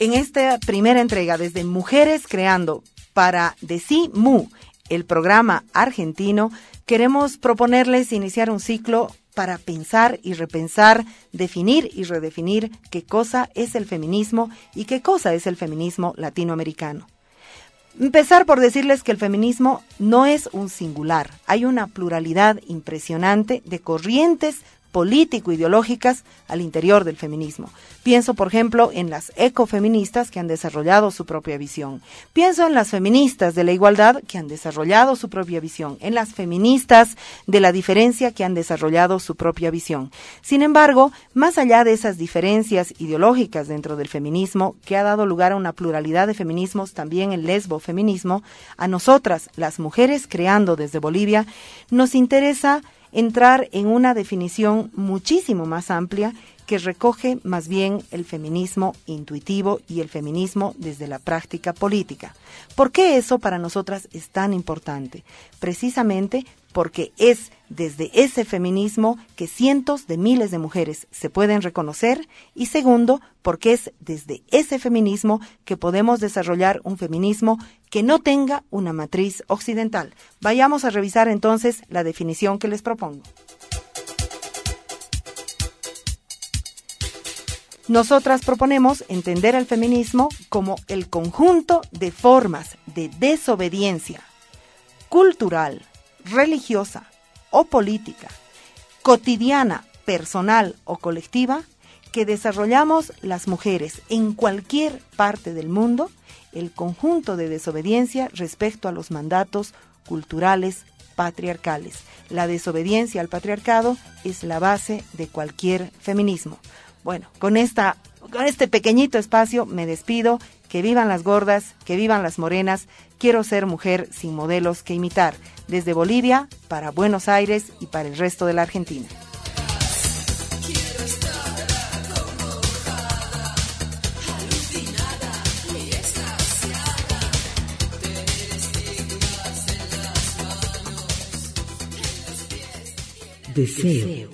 En esta primera entrega, desde Mujeres Creando para DeciMu, el programa argentino, queremos proponerles iniciar un ciclo para pensar y repensar, definir y redefinir qué cosa es el feminismo y qué cosa es el feminismo latinoamericano. Empezar por decirles que el feminismo no es un singular, hay una pluralidad impresionante de corrientes político-ideológicas al interior del feminismo. Pienso, por ejemplo, en las ecofeministas que han desarrollado su propia visión. Pienso en las feministas de la igualdad que han desarrollado su propia visión. En las feministas de la diferencia que han desarrollado su propia visión. Sin embargo, más allá de esas diferencias ideológicas dentro del feminismo, que ha dado lugar a una pluralidad de feminismos, también el lesbofeminismo, a nosotras, las mujeres creando desde Bolivia, nos interesa entrar en una definición muchísimo más amplia que recoge más bien el feminismo intuitivo y el feminismo desde la práctica política. ¿Por qué eso para nosotras es tan importante? Precisamente porque es desde ese feminismo que cientos de miles de mujeres se pueden reconocer, y segundo, porque es desde ese feminismo que podemos desarrollar un feminismo que no tenga una matriz occidental. Vayamos a revisar entonces la definición que les propongo. Nosotras proponemos entender el feminismo como el conjunto de formas de desobediencia cultural, religiosa o política, cotidiana, personal o colectiva, que desarrollamos las mujeres en cualquier parte del mundo, el conjunto de desobediencia respecto a los mandatos culturales patriarcales. La desobediencia al patriarcado es la base de cualquier feminismo. Bueno, con este pequeñito espacio me despido. Que vivan las gordas, que vivan las morenas. Quiero ser mujer sin modelos que imitar. Desde Bolivia, para Buenos Aires y para el resto de la Argentina. Deseo.